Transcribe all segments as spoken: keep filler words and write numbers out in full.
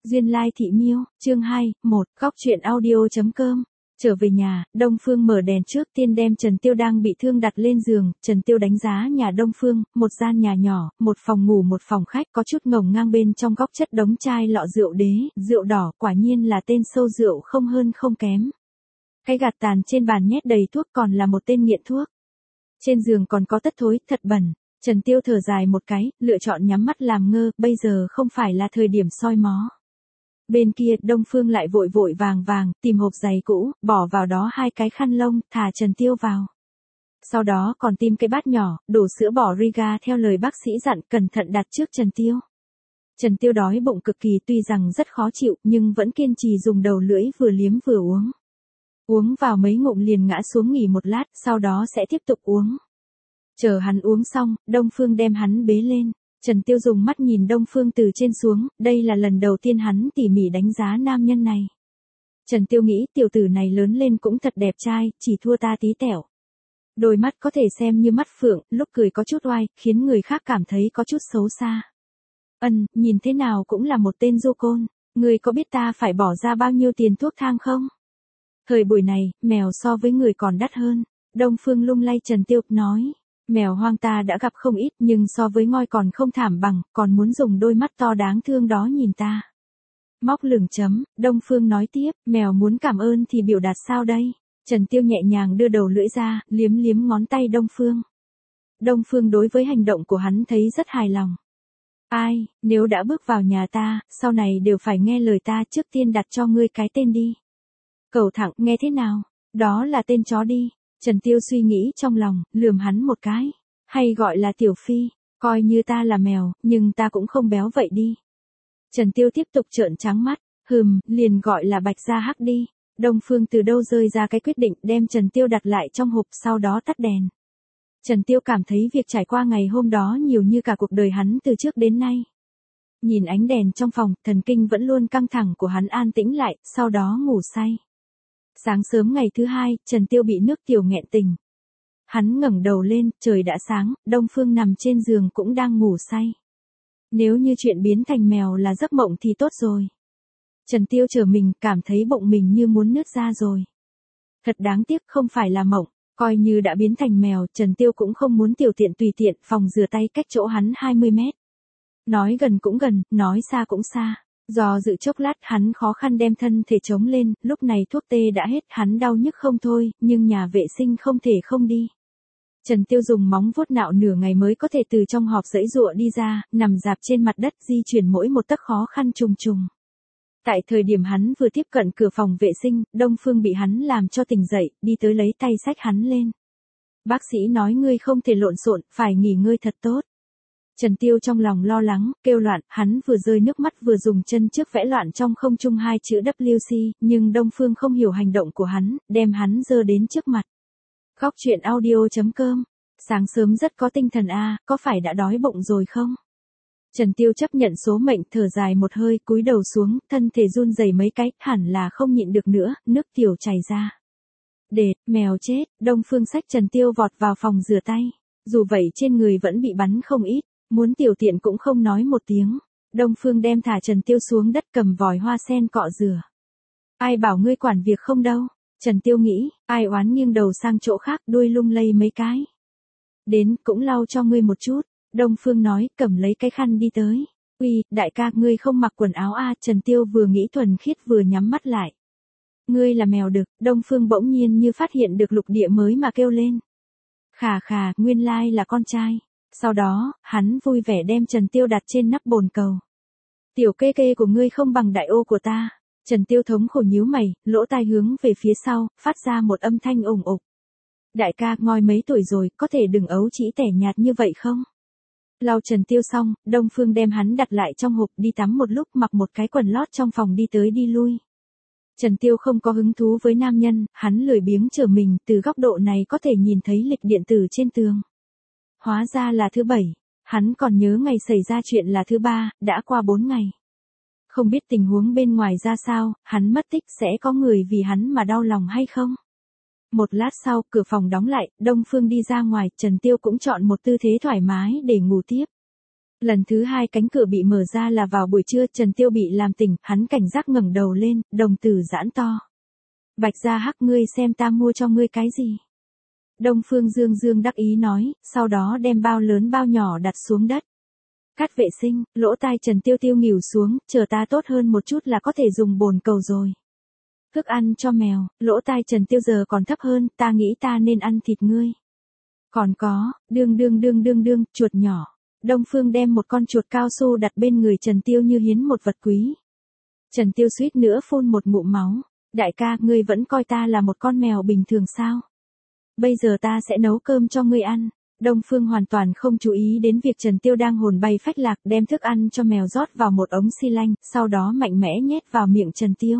Duyên Lai Thị Miêu, chương hai, một, góc truyện audio.com. Trở về nhà, Đông Phương mở đèn trước tiên đem Trần Tiêu đang bị thương đặt lên giường. Trần Tiêu đánh giá nhà Đông Phương, một gian nhà nhỏ, một phòng ngủ một phòng khách, có chút ngổn ngang, bên trong góc chất đống chai lọ rượu đế, rượu đỏ, quả nhiên là tên sâu rượu không hơn không kém. Cái gạt tàn trên bàn nhét đầy thuốc, còn là một tên nghiện thuốc. Trên giường còn có tất thối, thật bẩn. Trần Tiêu thở dài một cái, lựa chọn nhắm mắt làm ngơ, bây giờ không phải là thời điểm soi mó. Bên kia, Đông Phương lại vội vội vàng vàng, tìm hộp giày cũ, bỏ vào đó hai cái khăn lông, thả Trần Tiêu vào. Sau đó còn tìm cái bát nhỏ, đổ sữa bò Riga theo lời bác sĩ dặn, cẩn thận đặt trước Trần Tiêu. Trần Tiêu đói bụng cực kỳ, tuy rằng rất khó chịu, nhưng vẫn kiên trì dùng đầu lưỡi vừa liếm vừa uống. Uống vào mấy ngụm liền ngã xuống nghỉ một lát, sau đó sẽ tiếp tục uống. Chờ hắn uống xong, Đông Phương đem hắn bế lên. Trần Tiêu dùng mắt nhìn Đông Phương từ trên xuống, đây là lần đầu tiên hắn tỉ mỉ đánh giá nam nhân này. Trần Tiêu nghĩ tiểu tử này lớn lên cũng thật đẹp trai, chỉ thua ta tí tẹo. Đôi mắt có thể xem như mắt phượng, lúc cười có chút oai, khiến người khác cảm thấy có chút xấu xa. Ân, nhìn thế nào cũng là một tên du côn, người có biết ta phải bỏ ra bao nhiêu tiền thuốc thang không? Thời buổi này, mèo so với người còn đắt hơn. Đông Phương lung lay Trần Tiêu, nói. Mèo hoang ta đã gặp không ít, nhưng so với ngoi còn không thảm bằng, còn muốn dùng đôi mắt to đáng thương đó nhìn ta. Móc lửng chấm, Đông Phương nói tiếp, mèo muốn cảm ơn thì biểu đạt sao đây? Trần Tiêu nhẹ nhàng đưa đầu lưỡi ra, liếm liếm ngón tay Đông Phương. Đông Phương đối với hành động của hắn thấy rất hài lòng. Ai, nếu đã bước vào nhà ta, sau này đều phải nghe lời ta, trước tiên đặt cho ngươi cái tên đi. Cầu thẳng, nghe thế nào? Đó là tên chó đi. Trần Tiêu suy nghĩ trong lòng, lườm hắn một cái. Hay gọi là Tiểu Phi, coi như ta là mèo, nhưng ta cũng không béo vậy đi. Trần Tiêu tiếp tục trợn trắng mắt, hừm, liền gọi là Bạch Gia Hắc đi. Đông Phương từ đâu rơi ra cái quyết định đem Trần Tiêu đặt lại trong hộp, sau đó tắt đèn. Trần Tiêu cảm thấy việc trải qua ngày hôm đó nhiều như cả cuộc đời hắn từ trước đến nay. Nhìn ánh đèn trong phòng, thần kinh vẫn luôn căng thẳng của hắn an tĩnh lại, sau đó ngủ say. Sáng sớm ngày thứ hai, Trần Tiêu bị nước tiểu nghẹn tình. Hắn ngẩng đầu lên, trời đã sáng, Đông Phương nằm trên giường cũng đang ngủ say. Nếu như chuyện biến thành mèo là giấc mộng thì tốt rồi. Trần Tiêu trở mình, cảm thấy bụng mình như muốn nứt ra rồi. Thật đáng tiếc, không phải là mộng, coi như đã biến thành mèo, Trần Tiêu cũng không muốn tiểu tiện tùy tiện, phòng rửa tay cách chỗ hắn hai mươi mét. Nói gần cũng gần, nói xa cũng xa. Do dự chốc lát hắn khó khăn đem thân thể chống lên, lúc này thuốc tê đã hết, hắn đau nhức không thôi, nhưng nhà vệ sinh không thể không đi. Trần Tiêu dùng móng vuốt nạo nửa ngày mới có thể từ trong hộp giãy giụa đi ra, nằm dạp trên mặt đất di chuyển mỗi một tấc khó khăn trùng trùng. Tại thời điểm hắn vừa tiếp cận cửa phòng vệ sinh, Đông Phương bị hắn làm cho tỉnh dậy, đi tới lấy tay xách hắn lên. Bác sĩ nói ngươi không thể lộn xộn, phải nghỉ ngơi thật tốt. Trần Tiêu trong lòng lo lắng, kêu loạn, hắn vừa rơi nước mắt vừa dùng chân trước vẽ loạn trong không trung hai chữ W C, nhưng Đông Phương không hiểu hành động của hắn, đem hắn giơ đến trước mặt. Góc truyện audio.com. Sáng sớm rất có tinh thần a, có phải đã đói bụng rồi không? Trần Tiêu chấp nhận số mệnh, thở dài một hơi, cúi đầu xuống, thân thể run rẩy mấy cái, hẳn là không nhịn được nữa, nước tiểu chảy ra. Đệt, mèo chết, Đông Phương xách Trần Tiêu vọt vào phòng rửa tay. Dù vậy trên người vẫn bị bắn không ít. Muốn tiểu tiện cũng không nói một tiếng. Đông Phương đem thả Trần Tiêu xuống đất, cầm vòi hoa sen cọ rửa. Ai bảo ngươi quản việc không đâu. Trần Tiêu nghĩ, ai oán nghiêng đầu sang chỗ khác, đuôi lung lay mấy cái. Đến, cũng lau cho ngươi một chút. Đông Phương nói, cầm lấy cái khăn đi tới. Uy, đại ca, ngươi không mặc quần áo a? Trần Tiêu vừa nghĩ thuần khiết vừa nhắm mắt lại. Ngươi là mèo đực. Đông Phương bỗng nhiên như phát hiện được lục địa mới mà kêu lên. Khà khà, nguyên lai là con trai. Sau đó, hắn vui vẻ đem Trần Tiêu đặt trên nắp bồn cầu. Tiểu kê kê của ngươi không bằng đại ô của ta. Trần Tiêu thống khổ nhíu mày, lỗ tai hướng về phía sau, phát ra một âm thanh ủng ục. Đại ca, ngoi mấy tuổi rồi, có thể đừng ấu trĩ tẻ nhạt như vậy không? Lau Trần Tiêu xong, Đông Phương đem hắn đặt lại trong hộp, đi tắm một lúc, mặc một cái quần lót trong phòng đi tới đi lui. Trần Tiêu không có hứng thú với nam nhân, hắn lười biếng trở mình, từ góc độ này có thể nhìn thấy lịch điện tử trên tường. Hóa ra là thứ bảy, hắn còn nhớ ngày xảy ra chuyện là thứ ba, đã qua bốn ngày. Không biết tình huống bên ngoài ra sao, hắn mất tích sẽ có người vì hắn mà đau lòng hay không? Một lát sau, cửa phòng đóng lại, Đông Phương đi ra ngoài, Trần Tiêu cũng chọn một tư thế thoải mái để ngủ tiếp. Lần thứ hai cánh cửa bị mở ra là vào buổi trưa, Trần Tiêu bị làm tỉnh, hắn cảnh giác ngẩng đầu lên, đồng tử giãn to. Bạch Gia Hắc, ngươi xem ta mua cho ngươi cái gì? Đông Phương Dương Dương đắc ý nói, sau đó đem bao lớn bao nhỏ đặt xuống đất. Cát vệ sinh, lỗ tai Trần Tiêu Tiêu nghỉu xuống, chờ ta tốt hơn một chút là có thể dùng bồn cầu rồi. Thức ăn cho mèo, lỗ tai Trần Tiêu giờ còn thấp hơn, ta nghĩ ta nên ăn thịt ngươi. Còn có, đương đương đương đương đương, chuột nhỏ. Đông Phương đem một con chuột cao su đặt bên người Trần Tiêu như hiến một vật quý. Trần Tiêu suýt nữa phun một ngụm máu. Đại ca, ngươi vẫn coi ta là một con mèo bình thường sao? Bây giờ ta sẽ nấu cơm cho ngươi ăn. Đông Phương hoàn toàn không chú ý đến việc Trần Tiêu đang hồn bay phách lạc, đem thức ăn cho mèo rót vào một ống xi lanh, sau đó mạnh mẽ nhét vào miệng Trần Tiêu.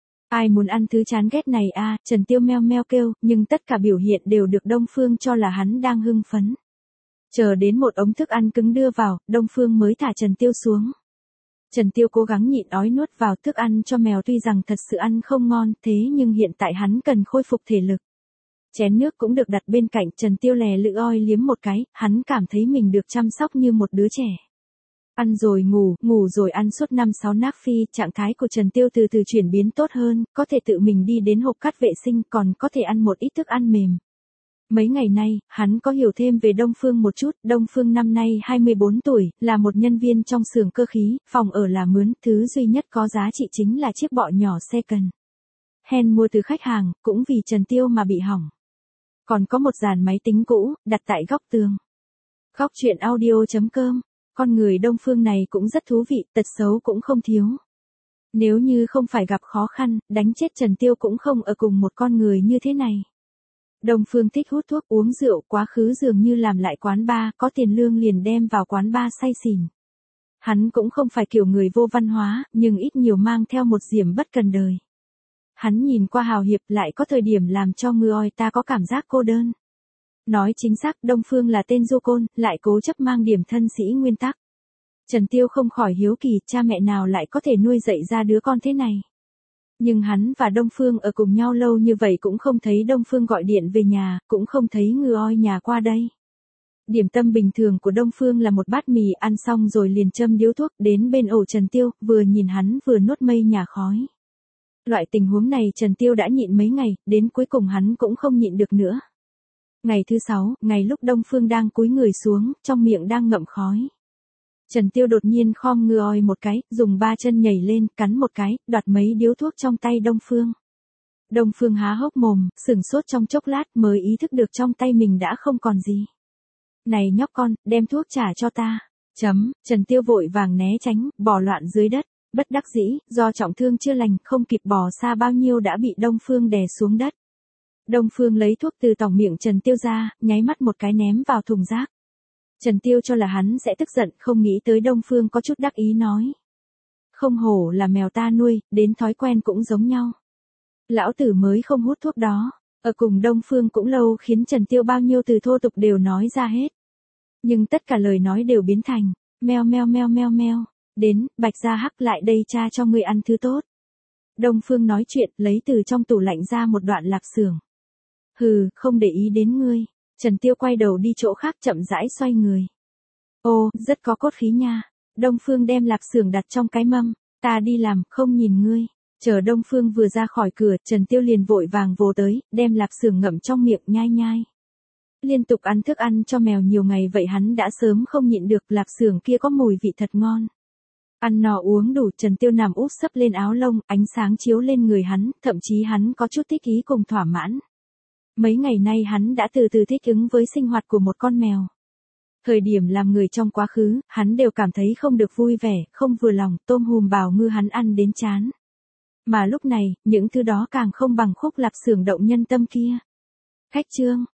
Ai muốn ăn thứ chán ghét này a? À, Trần Tiêu meo meo kêu, nhưng tất cả biểu hiện đều được Đông Phương cho là hắn đang hưng phấn. Chờ đến một ống thức ăn cứng đưa vào, Đông Phương mới thả Trần Tiêu xuống. Trần Tiêu cố gắng nhịn đói nuốt vào thức ăn cho mèo, tuy rằng thật sự ăn không ngon, thế nhưng hiện tại hắn cần khôi phục thể lực. Chén nước cũng được đặt bên cạnh, Trần Tiêu lè lưỡi oi liếm một cái, hắn cảm thấy mình được chăm sóc như một đứa trẻ. Ăn rồi ngủ, ngủ rồi ăn suốt năm sáu nác phi, trạng thái của Trần Tiêu từ từ chuyển biến tốt hơn, có thể tự mình đi đến hộp cát vệ sinh, còn có thể ăn một ít thức ăn mềm. Mấy ngày nay, hắn có hiểu thêm về Đông Phương một chút, Đông Phương năm nay hai mươi bốn tuổi, là một nhân viên trong xưởng cơ khí, phòng ở là mướn, thứ duy nhất có giá trị chính là chiếc bọ nhỏ second hand mua từ khách hàng, cũng vì Trần Tiêu mà bị hỏng. Còn có một dàn máy tính cũ, đặt tại góc tường. Góc truyện audio chấm com, con người Đông Phương này cũng rất thú vị, tật xấu cũng không thiếu. Nếu như không phải gặp khó khăn, đánh chết Trần Tiêu cũng không ở cùng một con người như thế này. Đông Phương thích hút thuốc uống rượu, quá khứ dường như làm lại quán bar, có tiền lương liền đem vào quán bar say xỉn. Hắn cũng không phải kiểu người vô văn hóa, nhưng ít nhiều mang theo một diểm bất cần đời. Hắn nhìn qua hào hiệp, lại có thời điểm làm cho người ta có cảm giác cô đơn. Nói chính xác, Đông Phương là tên du côn, lại cố chấp mang điểm thân sĩ nguyên tắc. Trần Tiêu không khỏi hiếu kỳ, cha mẹ nào lại có thể nuôi dạy ra đứa con thế này. Nhưng hắn và Đông Phương ở cùng nhau lâu như vậy cũng không thấy Đông Phương gọi điện về nhà, cũng không thấy người nhà qua đây. Điểm tâm bình thường của Đông Phương là một bát mì, ăn xong rồi liền châm điếu thuốc, đến bên ổ Trần Tiêu, vừa nhìn hắn vừa nuốt mây nhà khói. Loại tình huống này Trần Tiêu đã nhịn mấy ngày, đến cuối cùng hắn cũng không nhịn được nữa. Ngày thứ sáu, ngày lúc Đông Phương đang cúi người xuống, trong miệng đang ngậm khói. Trần Tiêu đột nhiên khom người một cái, dùng ba chân nhảy lên, cắn một cái, đoạt mấy điếu thuốc trong tay Đông Phương. Đông Phương há hốc mồm, sửng sốt trong chốc lát mới ý thức được trong tay mình đã không còn gì. Này nhóc con, đem thuốc trả cho ta. Chấm, Trần Tiêu vội vàng né tránh, bò loạn dưới đất. Bất đắc dĩ, do trọng thương chưa lành, không kịp bò xa bao nhiêu đã bị Đông Phương đè xuống đất. Đông Phương lấy thuốc từ tòng miệng Trần Tiêu ra, nháy mắt một cái ném vào thùng rác. Trần Tiêu cho là hắn sẽ tức giận, không nghĩ tới Đông Phương có chút đắc ý nói. Không hổ là mèo ta nuôi, đến thói quen cũng giống nhau. Lão tử mới không hút thuốc đó. Ở cùng Đông Phương cũng lâu khiến Trần Tiêu bao nhiêu từ thô tục đều nói ra hết. Nhưng tất cả lời nói đều biến thành, meo meo meo meo meo. Đến, Bạch Gia Hắc, lại đây cha cho ngươi ăn thứ tốt. Đông Phương nói chuyện, lấy từ trong tủ lạnh ra một đoạn lạp xưởng. Hừ, không để ý đến ngươi. Trần Tiêu quay đầu đi chỗ khác, chậm rãi xoay người. Ô, rất có cốt khí nha. Đông Phương đem lạp xưởng đặt trong cái mâm. Ta đi làm, không nhìn ngươi. Chờ Đông Phương vừa ra khỏi cửa, Trần Tiêu liền vội vàng vồ tới, đem lạp xưởng ngậm trong miệng nhai nhai. Liên tục ăn thức ăn cho mèo nhiều ngày vậy hắn đã sớm không nhịn được, lạp xưởng kia có mùi vị thật ngon. Ăn no uống đủ, Trần Tiêu nằm úp sấp lên áo lông, ánh sáng chiếu lên người hắn, thậm chí hắn có chút thích ý cùng thỏa mãn. Mấy ngày nay hắn đã từ từ thích ứng với sinh hoạt của một con mèo. Thời điểm làm người trong quá khứ, hắn đều cảm thấy không được vui vẻ, không vừa lòng, tôm hùm bào ngư hắn ăn đến chán. Mà lúc này, những thứ đó càng không bằng khúc lạp xưởng động nhân tâm kia. Khách trương,